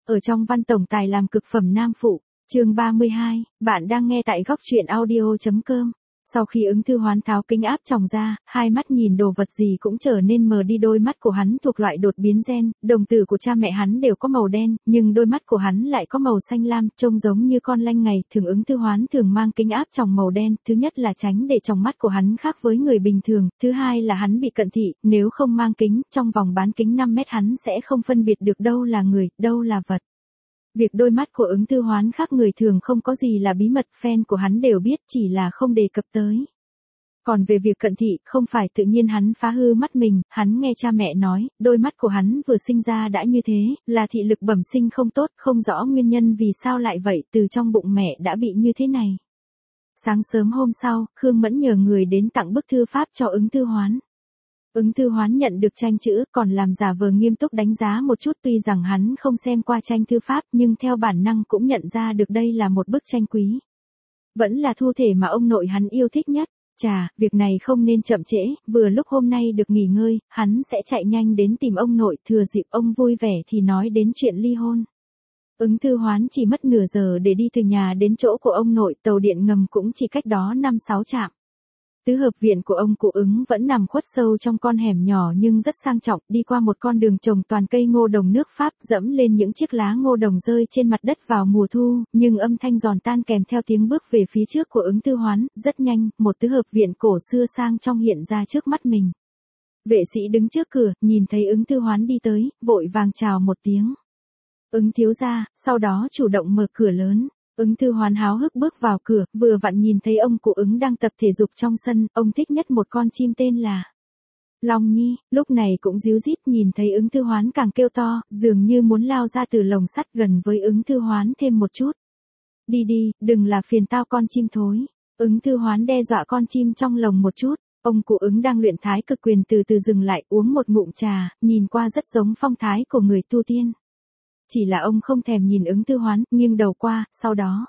Ở trong văn tổng tài làm cực phẩm nam phụ, chương 32, bạn đang nghe tại góc truyện audio.com. Sau khi Ứng Thư Hoán tháo kính áp tròng ra, hai mắt nhìn đồ vật gì cũng trở nên mờ đi. Đôi mắt của hắn thuộc loại đột biến gen, đồng tử của cha mẹ hắn đều có màu đen, nhưng đôi mắt của hắn lại có màu xanh lam, trông giống như con lanh ngày. Thường Ứng Thư Hoán thường mang kính áp tròng màu đen, thứ nhất là tránh để tròng mắt của hắn khác với người bình thường, thứ hai là hắn bị cận thị, nếu không mang kính, trong vòng bán kính 5 mét hắn sẽ không phân biệt được đâu là người, đâu là vật. Việc đôi mắt của Ứng Thư Hoán khác người thường không có gì là bí mật, fan của hắn đều biết, chỉ là không đề cập tới. Còn về việc cận thị, không phải tự nhiên hắn phá hư mắt mình, hắn nghe cha mẹ nói, đôi mắt của hắn vừa sinh ra đã như thế, là thị lực bẩm sinh không tốt, không rõ nguyên nhân vì sao lại vậy, từ trong bụng mẹ đã bị như thế này. Sáng sớm hôm sau, Khương Mẫn nhờ người đến tặng bức thư pháp cho Ứng Thư Hoán. Ứng Thư Hoán nhận được tranh chữ, còn làm giả vờ nghiêm túc đánh giá một chút, tuy rằng hắn không xem qua tranh thư pháp nhưng theo bản năng cũng nhận ra được đây là một bức tranh quý. Vẫn là thu thể mà ông nội hắn yêu thích nhất. Chà, việc này không nên chậm trễ, vừa lúc hôm nay được nghỉ ngơi, hắn sẽ chạy nhanh đến tìm ông nội, thừa dịp ông vui vẻ thì nói đến chuyện ly hôn. Ứng Thư Hoán chỉ mất nửa giờ để đi từ nhà đến chỗ của ông nội, tàu điện ngầm cũng chỉ cách đó 5-6 trạm. Tứ hợp viện của ông cụ Ứng vẫn nằm khuất sâu trong con hẻm nhỏ nhưng rất sang trọng, đi qua một con đường trồng toàn cây ngô đồng nước Pháp, dẫm lên những chiếc lá ngô đồng rơi trên mặt đất vào mùa thu, nhưng âm thanh giòn tan kèm theo tiếng bước về phía trước của Ứng Thư Hoán, rất nhanh, một tứ hợp viện cổ xưa sang trong hiện ra trước mắt mình. Vệ sĩ đứng trước cửa, nhìn thấy Ứng Thư Hoán đi tới, vội vàng chào một tiếng. Ứng thiếu gia, sau đó chủ động mở cửa lớn. Ứng Thư Hoán háo hức bước vào cửa, vừa vặn nhìn thấy ông cụ Ứng đang tập thể dục trong sân, ông thích nhất một con chim tên là Long Nhi, lúc này cũng ríu rít, nhìn thấy Ứng Thư Hoán càng kêu to, dường như muốn lao ra từ lồng sắt, gần với Ứng Thư Hoán thêm một chút. Đi đi, đừng là phiền tao con chim thối. Ứng Thư Hoán đe dọa con chim trong lồng một chút. Ông cụ Ứng đang luyện thái cực quyền từ từ dừng lại, uống một ngụm trà, nhìn qua rất giống phong thái của người tu tiên. Chỉ là ông không thèm nhìn Ứng Thư Hoán, nghiêng đầu qua, sau đó.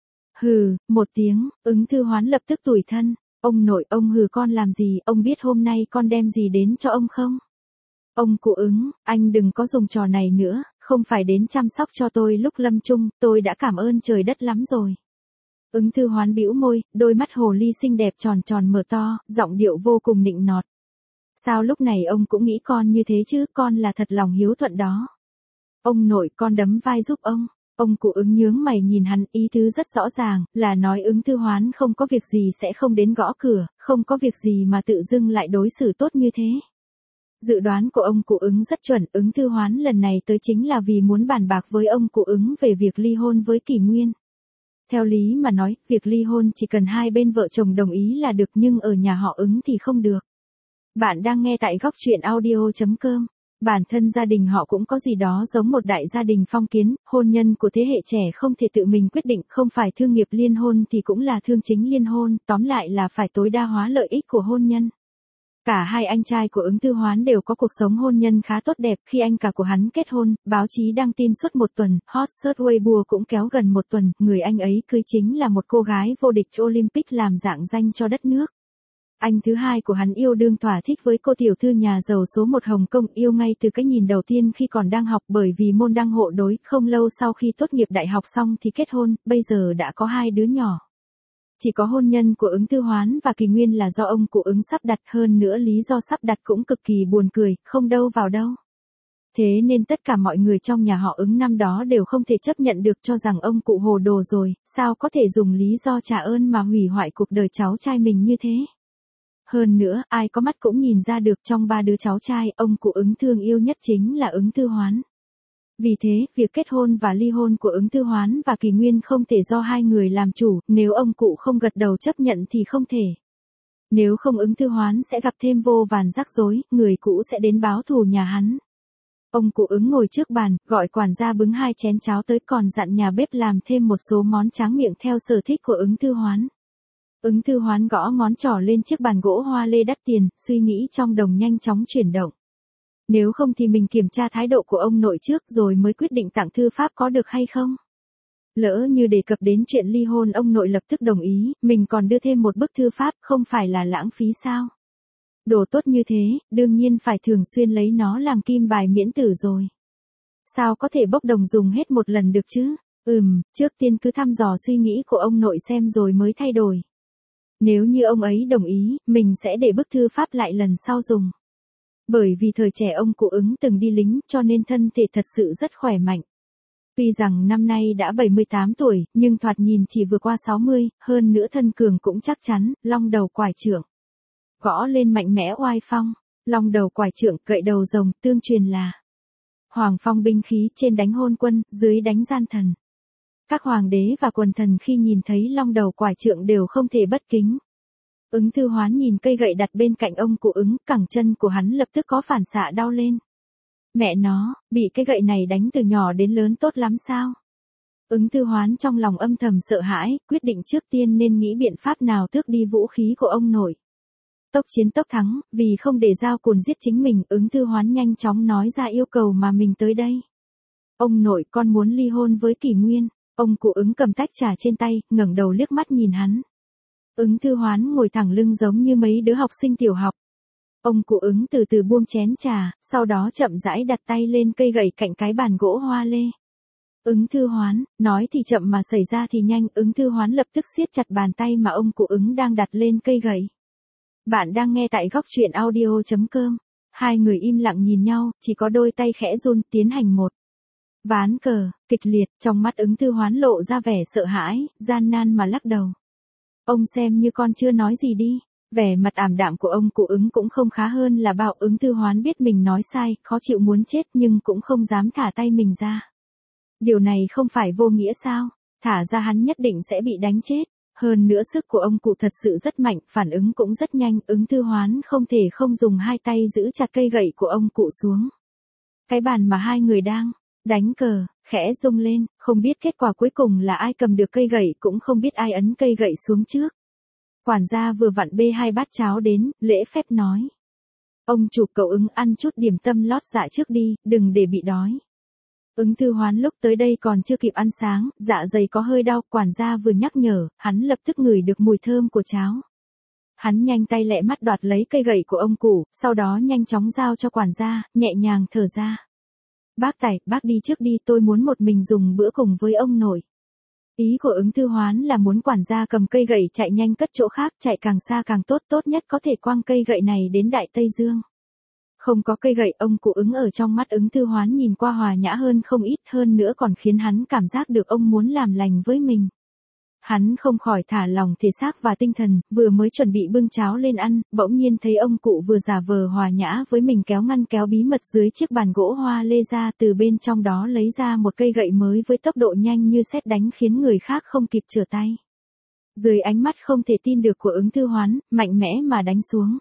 Hừ, một tiếng, Ứng Thư Hoán lập tức tủi thân. Ông nội, ông hừ con làm gì, ông biết hôm nay con đem gì đến cho ông không? Ông cụ Ứng, anh đừng có dùng trò này nữa, không phải đến chăm sóc cho tôi lúc lâm chung, tôi đã cảm ơn trời đất lắm rồi. Ứng Thư Hoán bĩu môi, đôi mắt hồ ly xinh đẹp tròn tròn mở to, giọng điệu vô cùng nịnh nọt. Sao lúc này ông cũng nghĩ con như thế chứ, con là thật lòng hiếu thuận đó. Ông nội, con đấm vai giúp ông. Ông cụ Ứng nhướng mày nhìn hắn, ý tứ rất rõ ràng, là nói Ứng Thư Hoán không có việc gì sẽ không đến gõ cửa, không có việc gì mà tự dưng lại đối xử tốt như thế. Dự đoán của ông cụ Ứng rất chuẩn, Ứng Thư Hoán lần này tới chính là vì muốn bàn bạc với ông cụ Ứng về việc ly hôn với Kỷ Nguyên. Theo lý mà nói, việc ly hôn chỉ cần hai bên vợ chồng đồng ý là được, nhưng ở nhà họ Ứng thì không được. Bạn đang nghe tại góc truyện audio.com. Bản thân gia đình họ cũng có gì đó giống một đại gia đình phong kiến, hôn nhân của thế hệ trẻ không thể tự mình quyết định, không phải thương nghiệp liên hôn thì cũng là thương chính liên hôn, tóm lại là phải tối đa hóa lợi ích của hôn nhân. Cả hai anh trai của Ứng Thư Hoán đều có cuộc sống hôn nhân khá tốt đẹp, khi anh cả của hắn kết hôn, báo chí đăng tin suốt một tuần, hot search Weibo cũng kéo gần một tuần, người anh ấy cưới chính là một cô gái vô địch Olympic làm rạng danh cho đất nước. Anh thứ hai của hắn yêu đương thỏa thích với cô tiểu thư nhà giàu số 1 Hồng Kông, yêu ngay từ cái nhìn đầu tiên khi còn đang học, bởi vì môn đăng hộ đối, không lâu sau khi tốt nghiệp đại học xong thì kết hôn, bây giờ đã có 2 đứa nhỏ. Chỉ có hôn nhân của Ứng Thư Hoán và Kỷ Nguyên là do ông cụ Ứng sắp đặt, hơn nữa lý do sắp đặt cũng cực kỳ buồn cười, không đâu vào đâu. Thế nên tất cả mọi người trong nhà họ Ứng năm đó đều không thể chấp nhận được, cho rằng ông cụ hồ đồ rồi, sao có thể dùng lý do trả ơn mà hủy hoại cuộc đời cháu trai mình như thế. Hơn nữa, ai có mắt cũng nhìn ra được, trong 3 đứa cháu trai, ông cụ Ứng thương yêu nhất chính là Ứng Thư Hoán. Vì thế, việc kết hôn và ly hôn của Ứng Thư Hoán và Kỷ Nguyên không thể do hai người làm chủ, nếu ông cụ không gật đầu chấp nhận thì không thể. Nếu không Ứng Thư Hoán sẽ gặp thêm vô vàn rắc rối, người cũ sẽ đến báo thù nhà hắn. Ông cụ Ứng ngồi trước bàn, gọi quản gia bưng 2 chén cháo tới, còn dặn nhà bếp làm thêm một số món tráng miệng theo sở thích của Ứng Thư Hoán. Ứng Thư Hoán gõ ngón trỏ lên chiếc bàn gỗ hoa lê đắt tiền, suy nghĩ trong đầu nhanh chóng chuyển động. Nếu không thì mình kiểm tra thái độ của ông nội trước rồi mới quyết định tặng thư pháp có được hay không. Lỡ như đề cập đến chuyện ly hôn ông nội lập tức đồng ý, mình còn đưa thêm một bức thư pháp, không phải là lãng phí sao? Đồ tốt như thế, đương nhiên phải thường xuyên lấy nó làm kim bài miễn tử rồi. Sao có thể bốc đồng dùng hết một lần được chứ? Trước tiên cứ thăm dò suy nghĩ của ông nội xem rồi mới thay đổi. Nếu như ông ấy đồng ý, mình sẽ để bức thư pháp lại lần sau dùng. Bởi vì thời trẻ ông cụ ứng từng đi lính cho nên thân thể thật sự rất khỏe mạnh. Tuy rằng năm nay đã 78 tuổi, nhưng thoạt nhìn chỉ vừa qua 60, hơn nữa thân cường cũng chắc chắn, long đầu quải trượng. Gõ lên mạnh mẽ oai phong, long đầu quải trượng cậy đầu rồng, tương truyền là Hoàng phong binh khí, trên đánh hôn quân, dưới đánh gian thần. Các hoàng đế và quần thần khi nhìn thấy long đầu quải trượng đều không thể bất kính. Ứng Thư Hoán nhìn cây gậy đặt bên cạnh ông cụ ứng, cẳng chân của hắn lập tức có phản xạ đau lên. Mẹ nó, bị cái gậy này đánh từ nhỏ đến lớn tốt lắm sao? Ứng Thư Hoán trong lòng âm thầm sợ hãi, quyết định trước tiên nên nghĩ biện pháp nào tước đi vũ khí của ông nội. Tốc chiến tốc thắng, vì không để Dao Cùn giết chính mình, Ứng Thư Hoán nhanh chóng nói ra yêu cầu mà mình tới đây. Ông nội, con muốn ly hôn với Kỷ Nguyên. Ông cụ ứng cầm tách trà trên tay, ngẩng đầu liếc mắt nhìn hắn. Ứng Thư Hoán ngồi thẳng lưng giống như mấy đứa học sinh tiểu học. Ông cụ ứng từ từ buông chén trà, sau đó chậm rãi đặt tay lên cây gậy cạnh cái bàn gỗ hoa lê. Ứng Thư Hoán, nói thì chậm mà xảy ra thì nhanh, Ứng Thư Hoán lập tức siết chặt bàn tay mà ông cụ ứng đang đặt lên cây gậy. Bạn đang nghe tại góc truyện audio.com. Hai người im lặng nhìn nhau, chỉ có đôi tay khẽ run, tiến hành một ván cờ, kịch liệt, trong mắt Ứng Thư Hoán lộ ra vẻ sợ hãi, gian nan mà lắc đầu. Ông xem như con chưa nói gì đi. Vẻ mặt ảm đạm của ông cụ ứng cũng không khá hơn là bao. Ứng Thư Hoán biết mình nói sai, khó chịu muốn chết nhưng cũng không dám thả tay mình ra. Điều này không phải vô nghĩa sao? Thả ra hắn nhất định sẽ bị đánh chết. Hơn nữa sức của ông cụ thật sự rất mạnh, phản ứng cũng rất nhanh, Ứng Thư Hoán không thể không dùng hai tay giữ chặt cây gậy của ông cụ xuống. Cái bàn mà hai người đang đánh cờ, khẽ rung lên, không biết kết quả cuối cùng là ai cầm được cây gậy, cũng không biết ai ấn cây gậy xuống trước. Quản gia vừa vặn bê 2 bát cháo đến, lễ phép nói. Ông chủ, cậu Ứng ăn chút điểm tâm lót dạ trước đi, đừng để bị đói. Ứng Thư Hoán lúc tới đây còn chưa kịp ăn sáng, dạ dày có hơi đau, quản gia vừa nhắc nhở, hắn lập tức ngửi được mùi thơm của cháo. Hắn nhanh tay lẹ mắt đoạt lấy cây gậy của ông cụ, sau đó nhanh chóng giao cho quản gia, nhẹ nhàng thở ra. Bác Tài, bác đi trước đi, tôi muốn một mình dùng bữa cùng với ông nội. Ý của Ứng Thư Hoán là muốn quản gia cầm cây gậy chạy nhanh cất chỗ khác, chạy càng xa càng tốt, tốt nhất có thể quăng cây gậy này đến Đại Tây Dương. Không có cây gậy, ông cụ ứng ở trong mắt Ứng Thư Hoán nhìn qua hòa nhã hơn không ít, hơn nữa còn khiến hắn cảm giác được ông muốn làm lành với mình. Hắn không khỏi thả lòng thể xác và tinh thần, vừa mới chuẩn bị bưng cháo lên ăn, bỗng nhiên thấy ông cụ vừa giả vờ hòa nhã với mình kéo ngăn kéo bí mật dưới chiếc bàn gỗ hoa lê ra, từ bên trong đó lấy ra một cây gậy mới với tốc độ nhanh như sét đánh khiến người khác không kịp trở tay. Dưới ánh mắt không thể tin được của Ứng Thư Hoán, mạnh mẽ mà đánh xuống.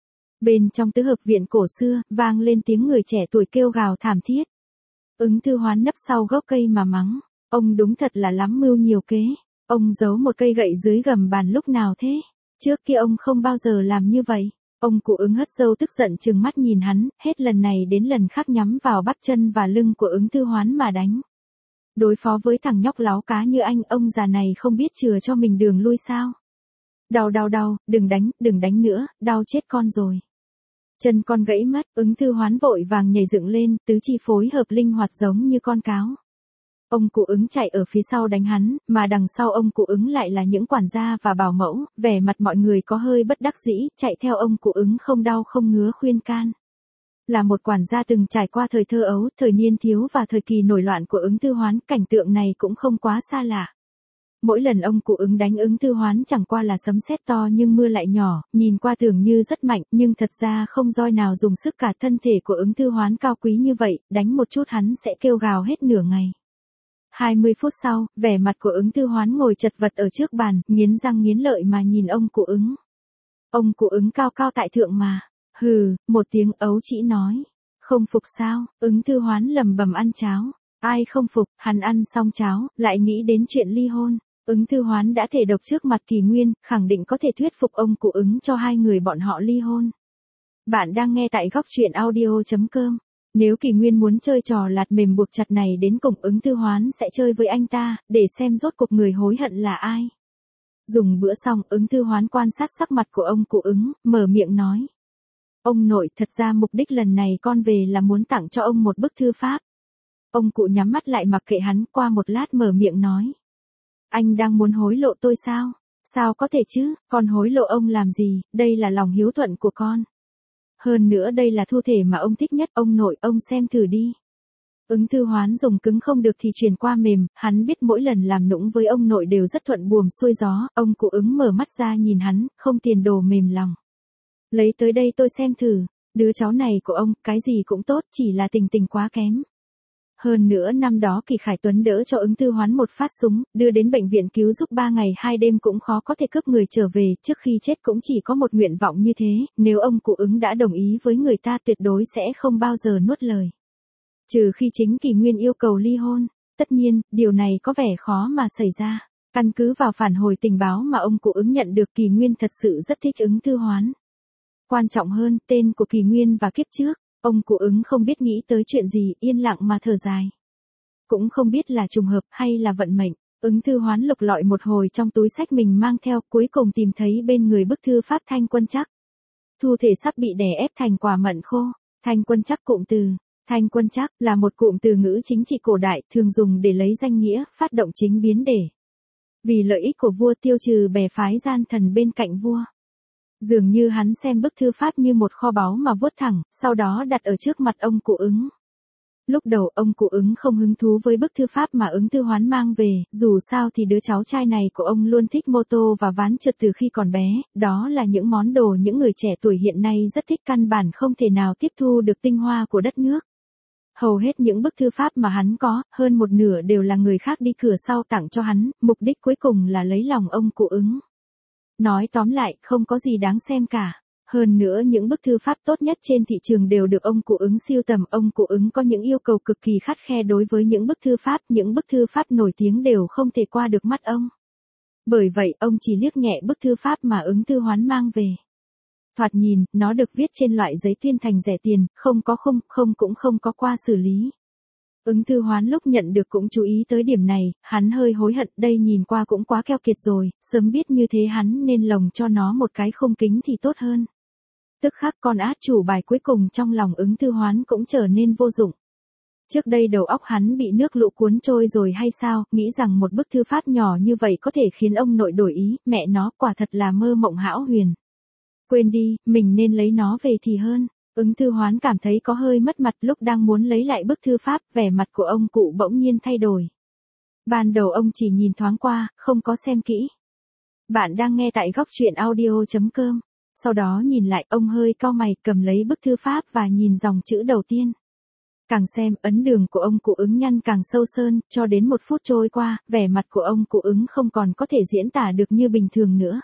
Bên trong tứ hợp viện cổ xưa, vang lên tiếng người trẻ tuổi kêu gào thảm thiết. Ứng Thư Hoán nấp sau gốc cây mà mắng, ông đúng thật là lắm mưu nhiều kế. Ông giấu một cây gậy dưới gầm bàn lúc nào thế? Trước kia ông không bao giờ làm như vậy. Ông cụ Ứng hất râu tức giận trừng mắt nhìn hắn, hết lần này đến lần khác nhắm vào bắp chân và lưng của Ứng Thư Hoán mà đánh. Đối phó với thằng nhóc láo cá như anh, ông già này không biết chừa cho mình đường lui sao? Đau, đừng đánh nữa, đau chết con rồi. Chân con gãy mất, Ứng Thư Hoán vội vàng nhảy dựng lên, tứ chi phối hợp linh hoạt giống như con cáo. Ông cụ Ứng chạy ở phía sau đánh hắn, mà đằng sau ông cụ Ứng lại là những quản gia và bảo mẫu, vẻ mặt mọi người có hơi bất đắc dĩ, chạy theo ông cụ Ứng không đau không ngứa khuyên can. Là một quản gia từng trải qua thời thơ ấu, thời niên thiếu và thời kỳ nổi loạn của Ứng Thư Hoán, cảnh tượng này cũng không quá xa lạ. Mỗi lần ông cụ Ứng đánh Ứng Thư Hoán chẳng qua là sấm sét to nhưng mưa lại nhỏ, nhìn qua tưởng như rất mạnh, nhưng thật ra không roi nào dùng sức, cả thân thể của Ứng Thư Hoán cao quý như vậy, đánh một chút hắn sẽ kêu gào hết nửa ngày. 20 phút sau, vẻ mặt của Ứng Thư Hoán ngồi chật vật ở trước bàn, nghiến răng nghiến lợi mà nhìn ông cụ Ứng. Ông cụ Ứng cao cao tại thượng mà. Hừ, một tiếng ấu trĩ nói. Không phục sao? Ứng Thư Hoán lầm bầm ăn cháo. Ai không phục? Hắn ăn xong cháo, lại nghĩ đến chuyện ly hôn. Ứng Thư Hoán đã thể độc trước mặt Kỳ Nguyên, khẳng định có thể thuyết phục ông cụ Ứng cho hai người bọn họ ly hôn. Bạn đang nghe tại góc truyện audio.com. Nếu Kỳ Nguyên muốn chơi trò lạt mềm buộc chặt này đến cùng, Ứng Thư Hoán sẽ chơi với anh ta, để xem rốt cuộc người hối hận là ai. Dùng bữa xong, Ứng Thư Hoán quan sát sắc mặt của ông cụ Ứng, mở miệng nói. Ông nội, thật ra mục đích lần này con về là muốn tặng cho ông một bức thư pháp. Ông cụ nhắm mắt lại mặc kệ hắn, qua một lát mở miệng nói. Anh đang muốn hối lộ tôi sao? Sao có thể chứ, con hối lộ ông làm gì, đây là lòng hiếu thuận của con. Hơn nữa đây là thu thể mà ông thích nhất, ông nội, ông xem thử đi. Ứng Thư Hoán dùng cứng không được thì truyền qua mềm, hắn biết mỗi lần làm nũng với ông nội đều rất thuận buồm xuôi gió, ông cụ Ứng mở mắt ra nhìn hắn, không tiền đồ mềm lòng. Lấy tới đây tôi xem thử, đứa cháu này của ông, cái gì cũng tốt, chỉ là tình tình quá kém. Hơn nữa năm đó Kỳ Khải Tuấn đỡ cho Ứng Thư Hoán một phát súng, đưa đến bệnh viện cứu giúp 3 ngày 2 đêm cũng khó có thể cướp người trở về, trước khi chết cũng chỉ có một nguyện vọng như thế, nếu ông cụ Ứng đã đồng ý với người ta tuyệt đối sẽ không bao giờ nuốt lời. Trừ khi chính Kỳ Nguyên yêu cầu ly hôn, tất nhiên, điều này có vẻ khó mà xảy ra. Căn cứ vào phản hồi tình báo mà ông cụ Ứng nhận được, Kỳ Nguyên thật sự rất thích Ứng Thư Hoán. Quan trọng hơn, tên của Kỳ Nguyên và kiếp trước, ông cụ Ứng không biết nghĩ tới chuyện gì, yên lặng mà thở dài. Cũng không biết là trùng hợp hay là vận mệnh, Ứng Thư Hoán lục lọi một hồi trong túi sách mình mang theo, cuối cùng tìm thấy bên người bức thư pháp Thanh Quân Trắc. Thu thể sắp bị đè ép thành quả mận khô. Thanh Quân Trắc cụm từ. Thanh Quân Trắc là một cụm từ ngữ chính trị cổ đại, thường dùng để lấy danh nghĩa, phát động chính biến để. Vì lợi ích của vua tiêu trừ bè phái gian thần bên cạnh vua. Dường như hắn xem bức thư pháp như một kho báu mà vuốt thẳng, sau đó đặt ở trước mặt ông cụ Ứng. Lúc đầu ông cụ Ứng không hứng thú với bức thư pháp mà Ứng Thư Hoán mang về, dù sao thì đứa cháu trai này của ông luôn thích mô tô và ván trượt từ khi còn bé, đó là những món đồ những người trẻ tuổi hiện nay rất thích, căn bản không thể nào tiếp thu được tinh hoa của đất nước. Hầu hết những bức thư pháp mà hắn có, hơn một nửa đều là người khác đi cửa sau tặng cho hắn, mục đích cuối cùng là lấy lòng ông cụ Ứng. Nói tóm lại, không có gì đáng xem cả. Hơn nữa những bức thư pháp tốt nhất trên thị trường đều được ông cụ Ứng sưu tầm, ông cụ Ứng có những yêu cầu cực kỳ khắt khe đối với những bức thư pháp nổi tiếng đều không thể qua được mắt ông. Bởi vậy, ông chỉ liếc nhẹ bức thư pháp mà Ứng Thư Hoán mang về. Thoạt nhìn, nó được viết trên loại giấy tuyên thành rẻ tiền, không có khung, cũng không có qua xử lý. Ứng Thư Hoán lúc nhận được cũng chú ý tới điểm này, hắn hơi hối hận, đây nhìn qua cũng quá keo kiệt rồi, sớm biết như thế hắn nên lồng cho nó một cái khung kính thì tốt hơn. Tức khắc con át chủ bài cuối cùng trong lòng Ứng Thư Hoán cũng trở nên vô dụng. Trước đây đầu óc hắn bị nước lũ cuốn trôi rồi hay sao, nghĩ rằng một bức thư pháp nhỏ như vậy có thể khiến ông nội đổi ý, mẹ nó quả thật là mơ mộng hão huyền. Quên đi, mình nên lấy nó về thì hơn. Ứng Thư Hoán cảm thấy có hơi mất mặt, lúc đang muốn lấy lại bức thư pháp, vẻ mặt của ông cụ bỗng nhiên thay đổi. Ban đầu ông chỉ nhìn thoáng qua, không có xem kỹ. Bạn đang nghe tại góc truyện audio.com. Sau đó nhìn lại, ông hơi cau mày, cầm lấy bức thư pháp và nhìn dòng chữ đầu tiên. Càng xem, ấn đường của ông cụ Ứng nhăn càng sâu sơn, cho đến 1 phút trôi qua, vẻ mặt của ông cụ Ứng không còn có thể diễn tả được như bình thường nữa.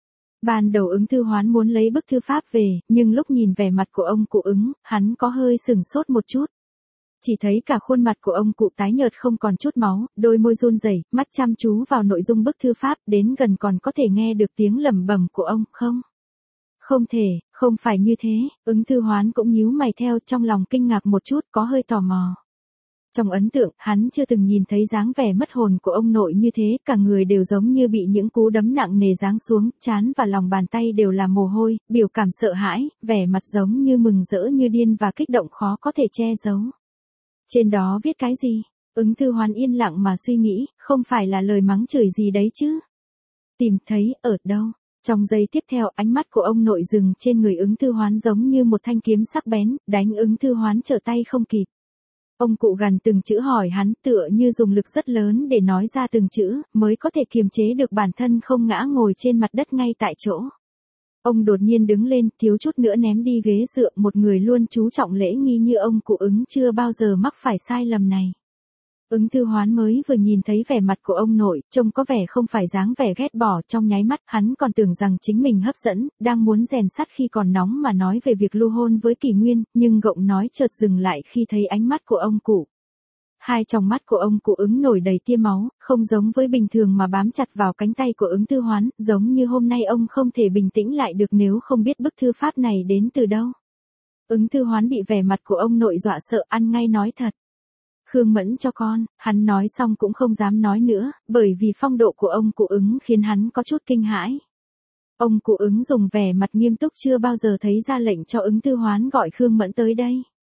Ban đầu Ứng Thư Hoán muốn lấy bức thư pháp về, nhưng lúc nhìn vẻ mặt của ông cụ Ứng, hắn có hơi sửng sốt một chút. Chỉ thấy cả khuôn mặt của ông cụ tái nhợt không còn chút máu, đôi môi run rẩy, mắt chăm chú vào nội dung bức thư pháp, đến gần còn có thể nghe được tiếng lẩm bẩm của ông, không. Không thể, không phải như thế, Ứng Thư Hoán cũng nhíu mày theo, trong lòng kinh ngạc một chút, có hơi tò mò. Trong ấn tượng, hắn chưa từng nhìn thấy dáng vẻ mất hồn của ông nội như thế, cả người đều giống như bị những cú đấm nặng nề giáng xuống, trán và lòng bàn tay đều là mồ hôi, biểu cảm sợ hãi, vẻ mặt giống như mừng rỡ như điên và kích động khó có thể che giấu. Trên đó viết cái gì? Ứng Thư Hoán yên lặng mà suy nghĩ, không phải là lời mắng chửi gì đấy chứ? Tìm thấy, ở đâu? Trong giây tiếp theo, ánh mắt của ông nội dừng trên người Ứng Thư Hoán giống như một thanh kiếm sắc bén, đánh Ứng Thư Hoán trở tay không kịp. Ông cụ gằn từng chữ hỏi hắn, tựa như dùng lực rất lớn để nói ra từng chữ, mới có thể kiềm chế được bản thân không ngã ngồi trên mặt đất ngay tại chỗ. Ông đột nhiên đứng lên, thiếu chút nữa ném đi ghế dựa, một người luôn chú trọng lễ nghi như ông cụ Ứng chưa bao giờ mắc phải sai lầm này. Ứng Thư Hoán mới vừa nhìn thấy vẻ mặt của ông nội, trông có vẻ không phải dáng vẻ ghét bỏ, trong nháy mắt hắn còn tưởng rằng chính mình hấp dẫn, đang muốn rèn sắt khi còn nóng mà nói về việc lưu hôn với Kỳ Nguyên, nhưng gọng nói chợt dừng lại khi thấy ánh mắt của ông cụ. Hai tròng mắt của ông cụ Ứng nổi đầy tia máu, không giống với bình thường mà bám chặt vào cánh tay của Ứng Thư Hoán, giống như hôm nay ông không thể bình tĩnh lại được nếu không biết bức thư pháp này đến từ đâu. Ứng Thư Hoán bị vẻ mặt của ông nội dọa sợ, ăn ngay nói thật. Khương Mẫn cho con, hắn nói xong cũng không dám nói nữa, bởi vì phong độ của ông cụ Ứng khiến hắn có chút kinh hãi. Ông cụ Ứng dùng vẻ mặt nghiêm túc chưa bao giờ thấy ra lệnh cho Ứng Thư Hoán gọi Khương Mẫn tới đây.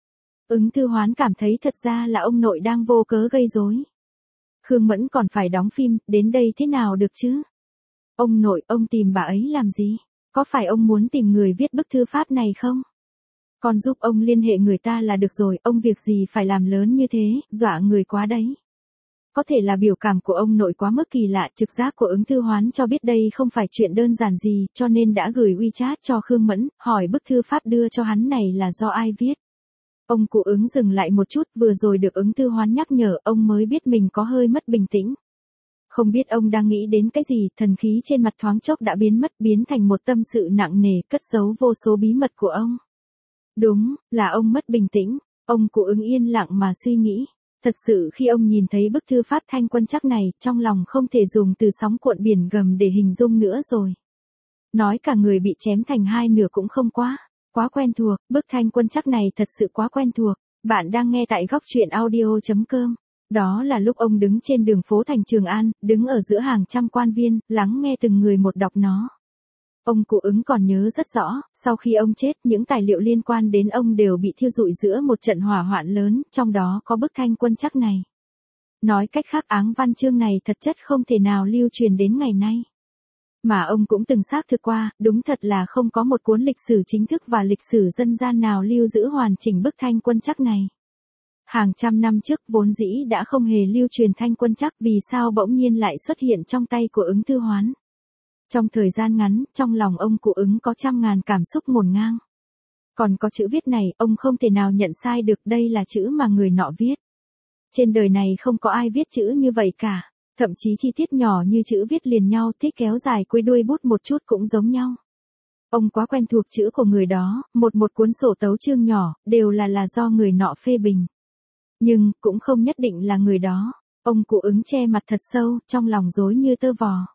Ứng Thư Hoán cảm thấy thật ra là ông nội đang vô cớ gây rối. Khương Mẫn còn phải đóng phim, đến đây thế nào được chứ? Ông nội, ông tìm bà ấy làm gì? Có phải ông muốn tìm người viết bức thư pháp này không? Con giúp ông liên hệ người ta là được rồi, ông việc gì phải làm lớn như thế, dọa người quá đấy. Có thể là biểu cảm của ông nội quá mức kỳ lạ, trực giác của Ứng Thư Hoán cho biết đây không phải chuyện đơn giản gì, cho nên đã gửi WeChat cho Khương Mẫn, hỏi bức thư pháp đưa cho hắn này là do ai viết. Ông cụ Ứng dừng lại một chút, vừa rồi được Ứng Thư Hoán nhắc nhở, ông mới biết mình có hơi mất bình tĩnh. Không biết ông đang nghĩ đến cái gì, thần khí trên mặt thoáng chốc đã biến mất, biến thành một tâm sự nặng nề, cất giấu vô số bí mật của ông. Đúng, là ông mất bình tĩnh. Ông cụ Ứng yên lặng mà suy nghĩ. Thật sự khi ông nhìn thấy bức thư pháp Thanh Quân Trắc này, trong lòng không thể dùng từ sóng cuộn biển gầm để hình dung nữa rồi. Nói cả người bị chém thành hai nửa cũng không quá quen thuộc, bức Thanh Quân Trắc này thật sự quá quen thuộc. Bạn đang nghe tại góc truyện audio.com. Đó là lúc ông đứng trên đường phố thành Trường An, đứng ở giữa hàng trăm quan viên, lắng nghe từng người một đọc nó. Ông cụ Ứng còn nhớ rất rõ, sau khi ông chết, những tài liệu liên quan đến ông đều bị thiêu rụi giữa một trận hỏa hoạn lớn, trong đó có bức Thanh Quân Trắc này. Nói cách khác, áng văn chương này thật chất không thể nào lưu truyền đến ngày nay. Mà ông cũng từng xác thực qua, đúng thật là không có một cuốn lịch sử chính thức và lịch sử dân gian nào lưu giữ hoàn chỉnh bức Thanh Quân Trắc này. Hàng trăm năm trước vốn dĩ đã không hề lưu truyền Thanh Quân Trắc, vì sao bỗng nhiên lại xuất hiện trong tay của Ứng Thư Hoán. Trong thời gian ngắn, trong lòng ông cụ Ứng có trăm ngàn cảm xúc ngổn ngang. Còn có chữ viết này, ông không thể nào nhận sai được, đây là chữ mà người nọ viết. Trên đời này không có ai viết chữ như vậy cả, thậm chí chi tiết nhỏ như chữ viết liền nhau, thích kéo dài cuối đuôi bút một chút cũng giống nhau. Ông quá quen thuộc chữ của người đó, một cuốn sổ tấu chương nhỏ, đều là do người nọ phê bình. Nhưng, cũng không nhất định là người đó. Ông cụ Ứng che mặt thật sâu, trong lòng rối như tơ vò.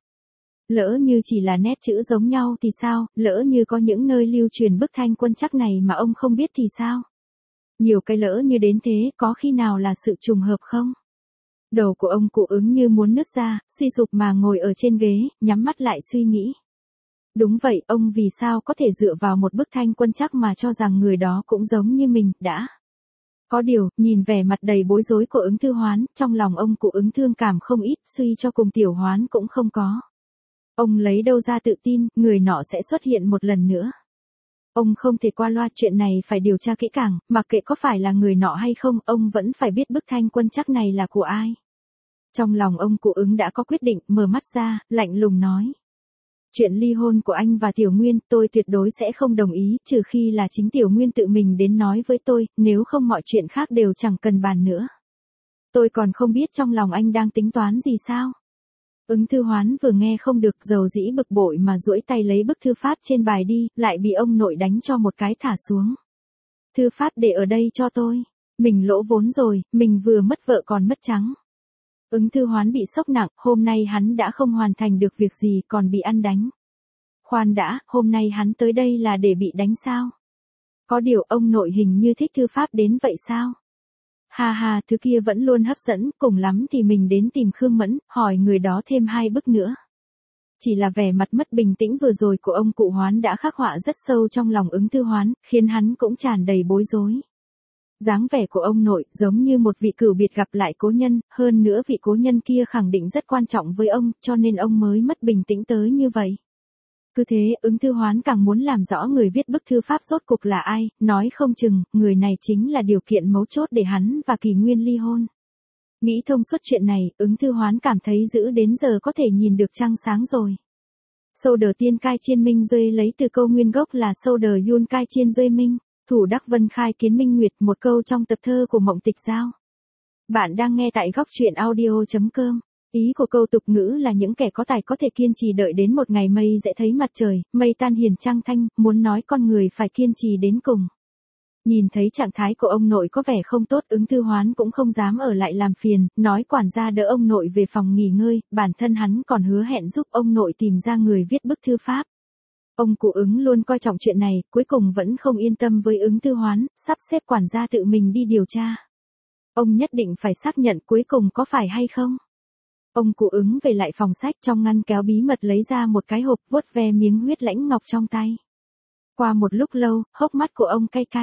Lỡ như chỉ là nét chữ giống nhau thì sao, lỡ như có những nơi lưu truyền bức Thanh Quân Trắc này mà ông không biết thì sao? Nhiều cái lỡ như đến thế, có khi nào là sự trùng hợp không? Đầu của ông cụ Ứng như muốn nứt ra, suy sụp mà ngồi ở trên ghế, nhắm mắt lại suy nghĩ. Đúng vậy, ông vì sao có thể dựa vào một bức Thanh Quân Trắc mà cho rằng người đó cũng giống như mình, đã. Có điều, nhìn vẻ mặt đầy bối rối của Ứng Thư Hoán, trong lòng ông cụ Ứng thương cảm không ít, suy cho cùng Tiểu Hoán cũng không có. Ông lấy đâu ra tự tin, người nọ sẽ xuất hiện một lần nữa. Ông không thể qua loa, chuyện này phải điều tra kỹ càng, mặc kệ có phải là người nọ hay không, ông vẫn phải biết bức Thanh Quân Trắc này là của ai. Trong lòng ông cụ Ứng đã có quyết định, mở mắt ra, lạnh lùng nói. Chuyện ly hôn của anh và Tiểu Nguyên, tôi tuyệt đối sẽ không đồng ý, trừ khi là chính Tiểu Nguyên tự mình đến nói với tôi, nếu không mọi chuyện khác đều chẳng cần bàn nữa. Tôi còn không biết trong lòng anh đang tính toán gì sao? Ứng Thư Hoán vừa nghe không được, dầu dĩ bực bội mà duỗi tay lấy bức thư pháp trên bài đi, lại bị ông nội đánh cho một cái thả xuống. Thư pháp để ở đây cho tôi. Mình lỗ vốn rồi, mình vừa mất vợ còn mất trắng. Ứng Thư Hoán bị sốc nặng, hôm nay hắn đã không hoàn thành được việc gì còn bị ăn đánh. Khoan đã, hôm nay hắn tới đây là để bị đánh sao? Có điều ông nội hình như thích thư pháp đến vậy sao? Ha ha, thứ kia vẫn luôn hấp dẫn, cùng lắm thì mình đến tìm Khương Mẫn, hỏi người đó thêm 2 bức nữa. Chỉ là vẻ mặt mất bình tĩnh vừa rồi của ông cụ Hoán đã khắc họa rất sâu trong lòng Ứng Thư Hoán, khiến hắn cũng tràn đầy bối rối. Dáng vẻ của ông nội giống như một vị cửu biệt gặp lại cố nhân, hơn nữa vị cố nhân kia khẳng định rất quan trọng với ông, cho nên ông mới mất bình tĩnh tới như vậy. Cứ thế, Ứng Thư Hoán càng muốn làm rõ người viết bức thư pháp rốt cuộc là ai, nói không chừng, người này chính là điều kiện mấu chốt để hắn và Kỳ Nguyên ly hôn. Nghĩ thông suốt chuyện này, Ứng Thư Hoán cảm thấy giữ đến giờ có thể nhìn được trăng sáng rồi. Sâu đờ tiên cai chiên minh duê lấy từ câu nguyên gốc là sâu đờ yun cai chiên duê minh, thủ đắc vân khai kiến minh nguyệt, một câu trong tập thơ của Mộng Tịch Giao. Bạn đang nghe tại góc truyện audio.com. Ý của câu tục ngữ là những kẻ có tài có thể kiên trì đợi đến một ngày mây dễ thấy mặt trời, mây tan hiền trăng thanh, muốn nói con người phải kiên trì đến cùng. Nhìn thấy trạng thái của ông nội có vẻ không tốt, Ứng Thư Hoán cũng không dám ở lại làm phiền, nói quản gia đỡ ông nội về phòng nghỉ ngơi, bản thân hắn còn hứa hẹn giúp ông nội tìm ra người viết bức thư pháp. Ông cụ Ứng luôn coi trọng chuyện này, cuối cùng vẫn không yên tâm với Ứng Thư Hoán, sắp xếp quản gia tự mình đi điều tra. Ông nhất định phải xác nhận cuối cùng có phải hay không. Ông cụ Ứng về lại phòng sách, trong ngăn kéo bí mật lấy ra một cái hộp, vuốt ve miếng huyết lãnh ngọc trong tay. Qua một lúc lâu, hốc mắt của ông cay cay.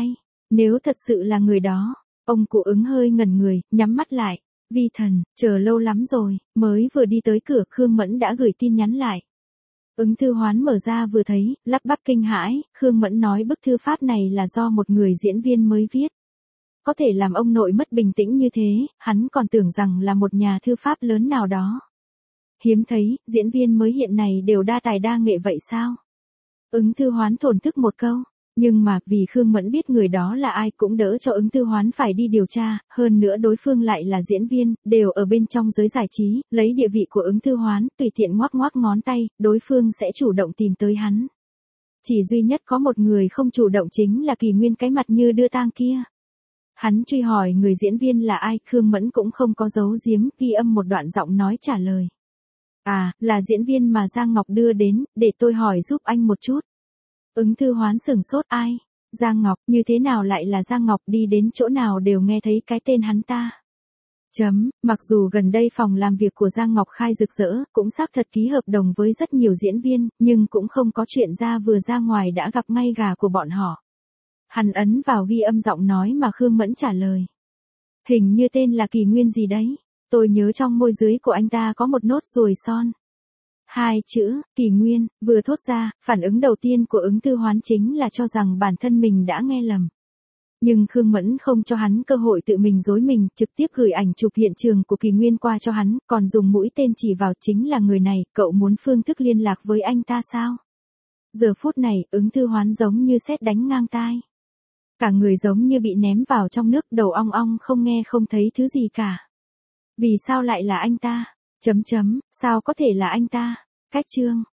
Nếu thật sự là người đó, ông cụ Ứng hơi ngẩn người, nhắm mắt lại. Vi thần, chờ lâu lắm rồi, mới vừa đi tới cửa Khương Mẫn đã gửi tin nhắn lại. Ứng Thư Hoán mở ra vừa thấy, lắp bắp kinh hãi, Khương Mẫn nói bức thư pháp này là do một người diễn viên mới viết. Có thể làm ông nội mất bình tĩnh như thế, hắn còn tưởng rằng là một nhà thư pháp lớn nào đó. Hiếm thấy, diễn viên mới hiện này đều đa tài đa nghệ vậy sao? Ứng Thư Hoán thổn thức một câu. Nhưng mà, vì Khương Mẫn biết người đó là ai cũng đỡ cho Ứng Thư Hoán phải đi điều tra, hơn nữa đối phương lại là diễn viên, đều ở bên trong giới giải trí, lấy địa vị của Ứng Thư Hoán, tùy tiện ngoắc ngoắc ngón tay, đối phương sẽ chủ động tìm tới hắn. Chỉ duy nhất có một người không chủ động chính là Kỳ Nguyên cái mặt như đưa tang kia. Hắn truy hỏi người diễn viên là ai, Khương Mẫn cũng không có giấu giếm, ghi âm một đoạn giọng nói trả lời. À, là diễn viên mà Giang Ngọc đưa đến, để tôi hỏi giúp anh một chút. Ứng Thư Hoán sửng sốt, ai? Giang Ngọc, như thế nào lại là Giang Ngọc, đi đến chỗ nào đều nghe thấy cái tên hắn ta. Mặc dù gần đây phòng làm việc của Giang Ngọc khai rực rỡ, cũng xác thật ký hợp đồng với rất nhiều diễn viên, nhưng cũng không có chuyện ra vừa ra ngoài đã gặp ngay gà của bọn họ. Hắn ấn vào ghi âm giọng nói mà Khương Mẫn trả lời. Hình như tên là Kỳ Nguyên gì đấy, tôi nhớ trong môi dưới của anh ta có một nốt ruồi son. Hai chữ, Kỳ Nguyên, vừa thốt ra, phản ứng đầu tiên của Ứng Thư Hoán chính là cho rằng bản thân mình đã nghe lầm. Nhưng Khương Mẫn không cho hắn cơ hội tự mình dối mình, trực tiếp gửi ảnh chụp hiện trường của Kỳ Nguyên qua cho hắn, còn dùng mũi tên chỉ vào chính là người này, cậu muốn phương thức liên lạc với anh ta sao? Giờ phút này, Ứng Thư Hoán giống như sét đánh ngang tai. Cả người giống như bị ném vào trong nước, đầu ong ong không nghe không thấy thứ gì cả. Vì sao lại là anh ta? Sao có thể là anh ta? Cách chương.